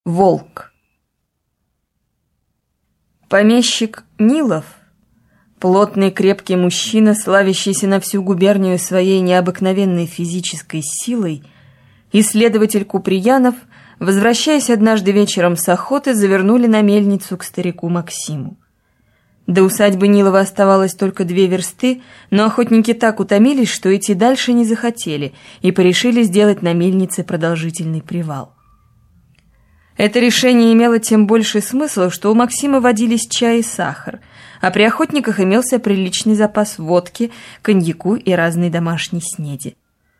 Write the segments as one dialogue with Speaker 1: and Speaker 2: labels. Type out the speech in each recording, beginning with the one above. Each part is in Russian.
Speaker 1: Волк. Помещик Нилов, плотный крепкий мужчина, славящийся на всю губернию своей необыкновенной физической силой, и следователь Куприянов, возвращаясь однажды вечером с охоты, завернули на мельницу к старику Максиму. До усадьбы Нилова оставалось только 2 версты, но охотники так утомились, что идти дальше не захотели, и порешили сделать на мельнице продолжительный привал. Это решение имело тем больший смысл, что у Максима водились чай и сахар, а при охотниках имелся приличный запас водки, коньяку и разной домашней снеди.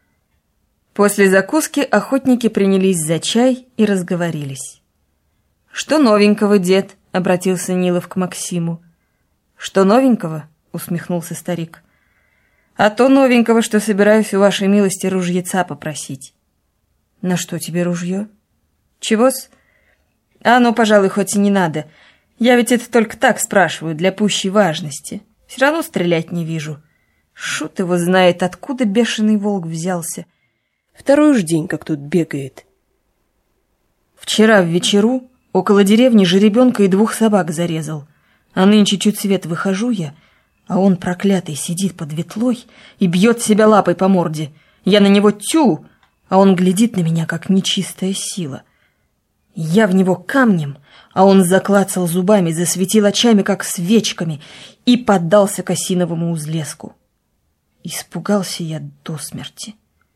Speaker 1: После закуски охотники принялись за чай и разговорились. «Что новенького, дед?» — обратился Нилов к Максиму. «Что новенького?» — усмехнулся старик. «А то новенького, что собираюсь у вашей милости ружьеца попросить». «На что тебе ружье?» «Чего-с?» «А ну, пожалуй, хоть и не надо. Я ведь это только так спрашиваю, для пущей важности. Все равно стрелять не вижу. Шут его знает, откуда бешеный волк взялся.
Speaker 2: 2-й уж день, как тут бегает».
Speaker 1: «Вчера в вечеру около деревни жеребенка и 2 собак зарезал. А нынче чуть свет выхожу я, а он, проклятый, сидит под ветлой и бьет себя лапой по морде. Я на него тю, а он глядит на меня, как нечистая сила. Я в него камнем, а он заклацал зубами, засветил очами, как свечками, и поддался к осиновому узлеску. Испугался я до смерти».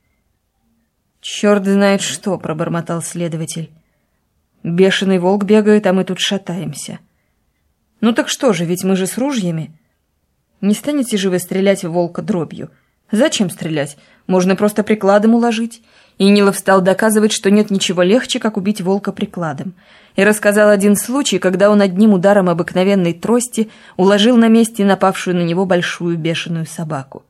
Speaker 1: «Черт знает что», — пробормотал следователь. «Бешеный волк бегает, а мы тут шатаемся. Ну так что же, ведь мы же с ружьями. Не станете же вы стрелять в волка дробью? Зачем стрелять? Можно просто прикладом уложить». И Нилов стал доказывать, что нет ничего легче, как убить волка прикладом. И рассказал один случай, когда он одним ударом обыкновенной трости уложил на месте напавшую на него большую бешеную собаку.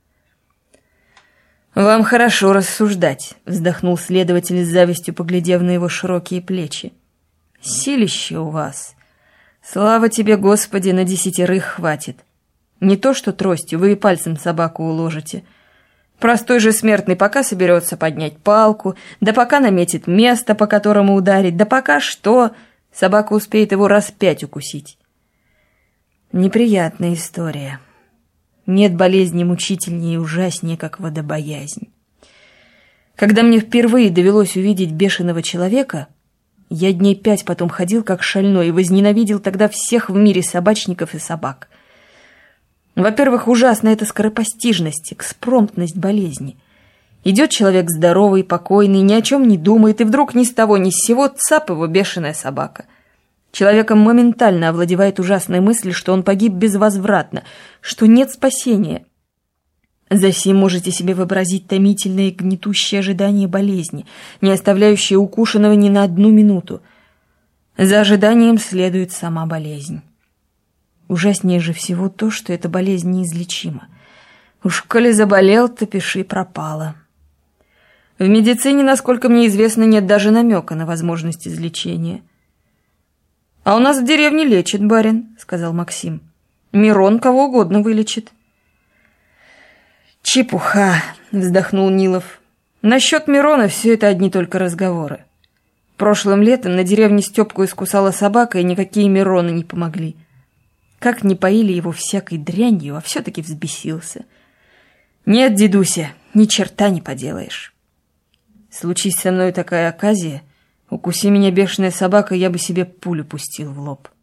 Speaker 1: «Вам хорошо рассуждать», — вздохнул следователь с завистью, поглядев на его широкие плечи. «Силище у вас. Слава тебе, Господи, на 10 хватит. Не то что тростью, вы и пальцем собаку уложите. Простой же смертный пока соберется поднять палку, да пока наметит место, по которому ударить, да пока что, собака успеет его раз 5 укусить». Неприятная история. Нет болезни мучительнее и ужаснее, как водобоязнь. Когда мне впервые довелось увидеть бешеного человека, я дней 5 потом ходил как шальной и возненавидел тогда всех в мире собачников и собак. Во-первых, ужасна эта скоропостижность, экспромтность болезни. Идет человек здоровый, покойный, ни о чем не думает, и вдруг ни с того ни с сего цап его бешеная собака. Человеком моментально овладевает ужасная мысль, что он погиб безвозвратно, что нет спасения. Засим можете себе вообразить томительное и гнетущее ожидание болезни, не оставляющее укушенного ни на 1 минуту. За ожиданием следует сама болезнь. Ужаснее же всего то, что эта болезнь неизлечима. Уж коли заболел, то пиши пропало. В медицине, насколько мне известно, нет даже намека на возможность излечения. «А у нас в деревне лечит барин», — сказал Максим. «Мирон кого угодно вылечит». «Чепуха», — вздохнул Нилов. «Насчет Мирона все это одни только разговоры. Прошлым летом на деревне Степку искусала собака, и никакие Мироны не помогли. Как не поили его всякой дрянью, а все-таки взбесился. Нет, дедуся, ни черта не поделаешь. Случись со мной такая оказия, укуси меня бешеная собака, я бы себе пулю пустил в лоб».